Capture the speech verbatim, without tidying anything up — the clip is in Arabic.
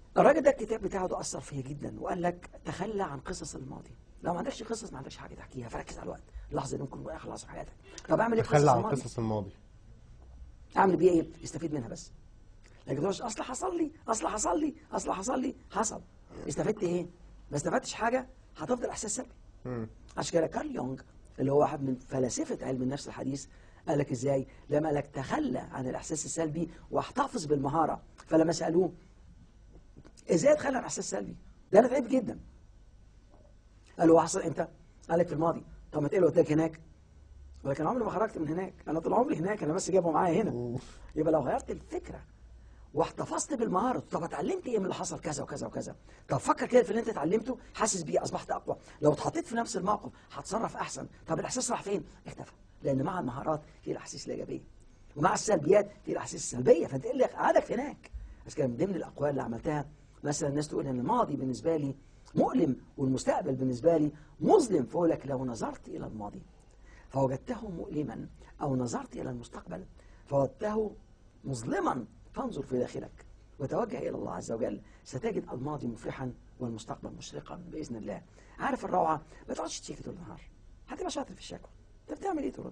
الراجل ده الكتاب بتاعه ده اثر فيا جدا، وقال لك تخلى عن قصص الماضي. لو ما عندكش قصص ما عندكش حاجه تحكيها، فركز على الوقت، اللحظه اللي ممكن تكون اخر لحظه في حياتك. طب اعمل ايه في تخلى قصص عن الماضي؟ قصص الماضي. اعمل بيها ايه؟ استفيد منها بس. لكن تقولش اصل حصل لي، اصل حصل لي، اصل حصل لي، حصل. استفدت ايه؟ ما استفدتش حاجه، هتفضل احساس سلبي. مم. عشان كده كارل يونغ اللي هو واحد من فلاسفه علم النفس الحديث قال لك ازاي؟ لما قال لك تخلى عن الاحساس السلبي واحتفظ بالمهاره. فلما سالوه ازاي اتخلى عن احساس سلبي؟ ده انا تعبت جدا. قال له حصل امتى؟ قال لك في الماضي. طب ما تقول قلت لك هناك. ولكن عمري ما خرجت من هناك، انا طول عمري هناك، انا بس جايبه معايا هنا. يبقى لو غيرت الفكره واحتفظت بالمهاره، طب اتعلمت ايه من اللي حصل كذا وكذا وكذا، طب فكر كده في اللي انت اتعلمته، حاسس بيه، اصبحت اقوى. لو اتحطيت في نفس الموقف هتصرف احسن. طب الاحساس راح فين؟ اختفى. لان مع المهارات في الاحاسيس الايجابيه، ومع السلبيات في الاحاسيس السلبيه، فانت ايه اللي قعدك هناك؟ بس كان من ضمن الاقوال اللي عملتها مثلا الناس تقول ان الماضي بالنسبه لي مؤلم والمستقبل بالنسبه لي مظلم، فاقول لك لو نظرت الى الماضي فوجدته مؤلما، او نظرت الى المستقبل فوجدته مظلما، فانظر في داخلك وتوجه إلى الله عز وجل، ستجد الماضي مفرحا والمستقبل مشرقا بإذن الله. عارف الروعة؟ ما تقعدش تشتكي طول النهار، هتبقى شاطر في الشكوى. انت بتعمل ايه طول